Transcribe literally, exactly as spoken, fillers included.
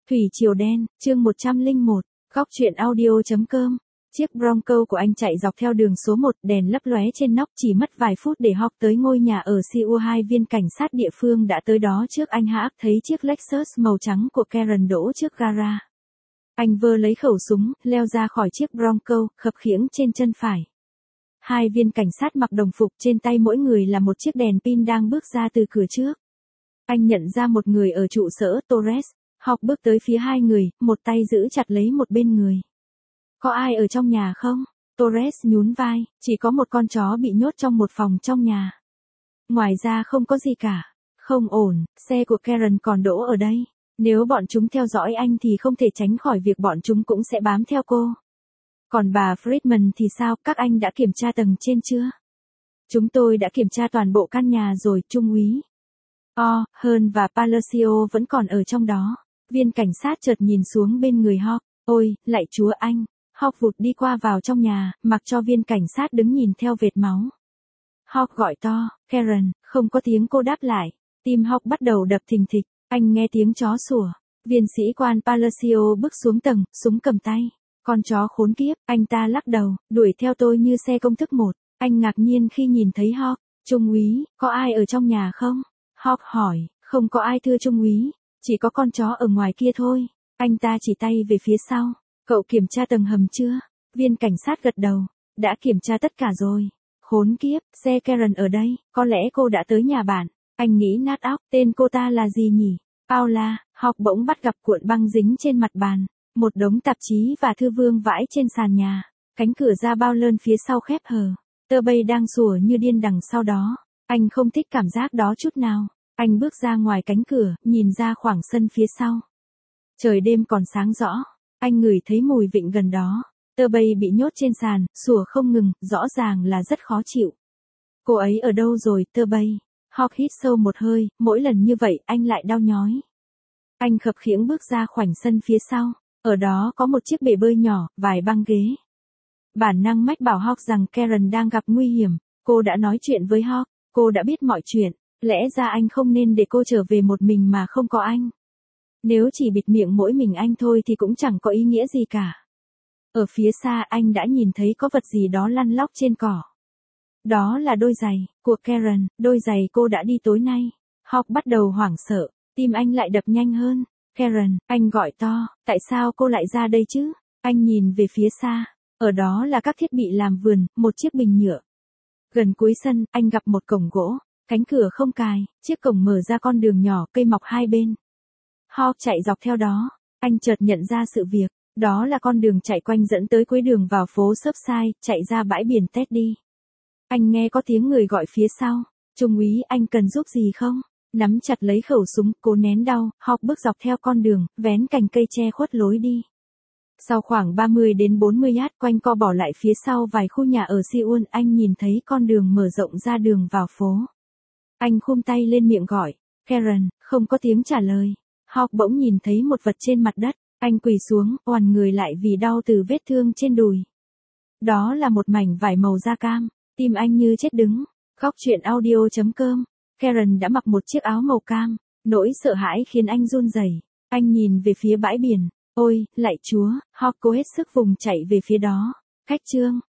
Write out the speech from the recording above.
Thủy Triều Đen, chương một trăm lẻ một, góc truyện audio chấm com. Chiếc Bronco của anh chạy dọc theo đường số một, đèn lấp lóe trên nóc, chỉ mất vài phút để Hawk tới ngôi nhà ở Seoul. Hai viên cảnh sát địa phương đã tới đó trước anh. Hawk thấy chiếc Lexus màu trắng của Karen đỗ trước gara. Anh vơ lấy khẩu súng, leo ra khỏi chiếc Bronco, khập khiễng trên chân phải. Hai viên cảnh sát mặc đồng phục, trên tay mỗi người là một chiếc đèn pin đang bước ra từ cửa trước. Anh nhận ra một người ở trụ sở, Torres. Hawk bước tới phía hai người, một tay giữ chặt lấy một bên người. Có ai ở trong nhà không? Torres nhún vai, chỉ có một con chó bị nhốt trong một phòng trong nhà. Ngoài ra không có gì cả. Không ổn, xe của Karen còn đỗ ở đây. Nếu bọn chúng theo dõi anh thì không thể tránh khỏi việc bọn chúng cũng sẽ bám theo cô. Còn bà Friedman thì sao, các anh đã kiểm tra tầng trên chưa? Chúng tôi đã kiểm tra toàn bộ căn nhà rồi, Trung úy. O, Hearn và Palacio vẫn còn ở trong đó. Viên cảnh sát chợt nhìn xuống bên người Hawk. Ôi, lạy chúa anh. Hawk vụt đi qua vào trong nhà, mặc cho viên cảnh sát đứng nhìn theo vệt máu. Hawk gọi to, Karen, không có tiếng cô đáp lại. Tim Hawk bắt đầu đập thình thịch, anh nghe tiếng chó sủa. Viên sĩ quan Palacio bước xuống tầng, súng cầm tay. Con chó khốn kiếp, anh ta lắc đầu, đuổi theo tôi như xe công thức một. Anh ngạc nhiên khi nhìn thấy Hawk. Trung úy, có ai ở trong nhà không? Hawk hỏi, không có ai thưa Trung úy, chỉ có con chó ở ngoài kia thôi. Anh ta chỉ tay về phía sau. Cậu kiểm tra tầng hầm chưa? Viên cảnh sát gật đầu. Đã kiểm tra tất cả rồi. Khốn kiếp, xe Karen ở đây, có lẽ cô đã tới nhà bạn. Anh nghĩ nát óc, tên cô ta là gì nhỉ? Paula. Hawk bỗng bắt gặp cuộn băng dính trên mặt bàn. Một đống tạp chí và thư vương vãi trên sàn nhà. Cánh cửa ra bao lơn phía sau khép hờ. Tơ bay đang sủa như điên đằng sau đó. Anh không thích cảm giác đó chút nào. Anh bước ra ngoài cánh cửa, nhìn ra khoảng sân phía sau. Trời đêm còn sáng rõ. Anh ngửi thấy mùi vịnh gần đó. Tơ bay bị nhốt trên sàn, sủa không ngừng, rõ ràng là rất khó chịu. Cô ấy ở đâu rồi, Tơ bay? Hawk hít sâu một hơi, mỗi lần như vậy anh lại đau nhói. Anh khập khiễng bước ra khoảnh sân phía sau. Ở đó có một chiếc bể bơi nhỏ, vài băng ghế. Bản năng mách bảo Hawk rằng Karen đang gặp nguy hiểm. Cô đã nói chuyện với Hawk, cô đã biết mọi chuyện. Lẽ ra anh không nên để cô trở về một mình mà không có anh. Nếu chỉ bịt miệng mỗi mình anh thôi thì cũng chẳng có ý nghĩa gì cả. Ở phía xa anh đã nhìn thấy có vật gì đó lăn lóc trên cỏ. Đó là đôi giày của Karen, đôi giày cô đã đi tối nay. Hawk bắt đầu hoảng sợ, tim anh lại đập nhanh hơn. Karen, anh gọi to, tại sao cô lại ra đây chứ? Anh nhìn về phía xa, ở đó là các thiết bị làm vườn, một chiếc bình nhựa. Gần cuối sân, anh gặp một cổng gỗ, cánh cửa không cài, chiếc cổng mở ra con đường nhỏ, cây mọc hai bên. Hawk chạy dọc theo đó, anh chợt nhận ra sự việc, đó là con đường chạy quanh dẫn tới cuối đường vào phố Surfside, chạy ra bãi biển Teddy. Anh nghe có tiếng người gọi phía sau, Trung úy, anh cần giúp gì không? Nắm chặt lấy khẩu súng, cố nén đau, Hawk bước dọc theo con đường, vén cành cây che khuất lối đi. Sau khoảng ba mươi đến bốn mươi yard quanh co bỏ lại phía sau vài khu nhà ở Seoul, anh nhìn thấy con đường mở rộng ra đường vào phố. Anh khum tay lên miệng gọi, Karen, không có tiếng trả lời. Hawk bỗng nhìn thấy một vật trên mặt đất, anh quỳ xuống, oằn người lại vì đau từ vết thương trên đùi. Đó là một mảnh vải màu da cam, tim anh như chết đứng. Góc truyện audio chấm com. Karen đã mặc một chiếc áo màu cam, nỗi sợ hãi khiến anh run rẩy. Anh nhìn về phía bãi biển, ôi, lạy chúa, Hawk cố hết sức vùng chạy về phía đó. Cách chương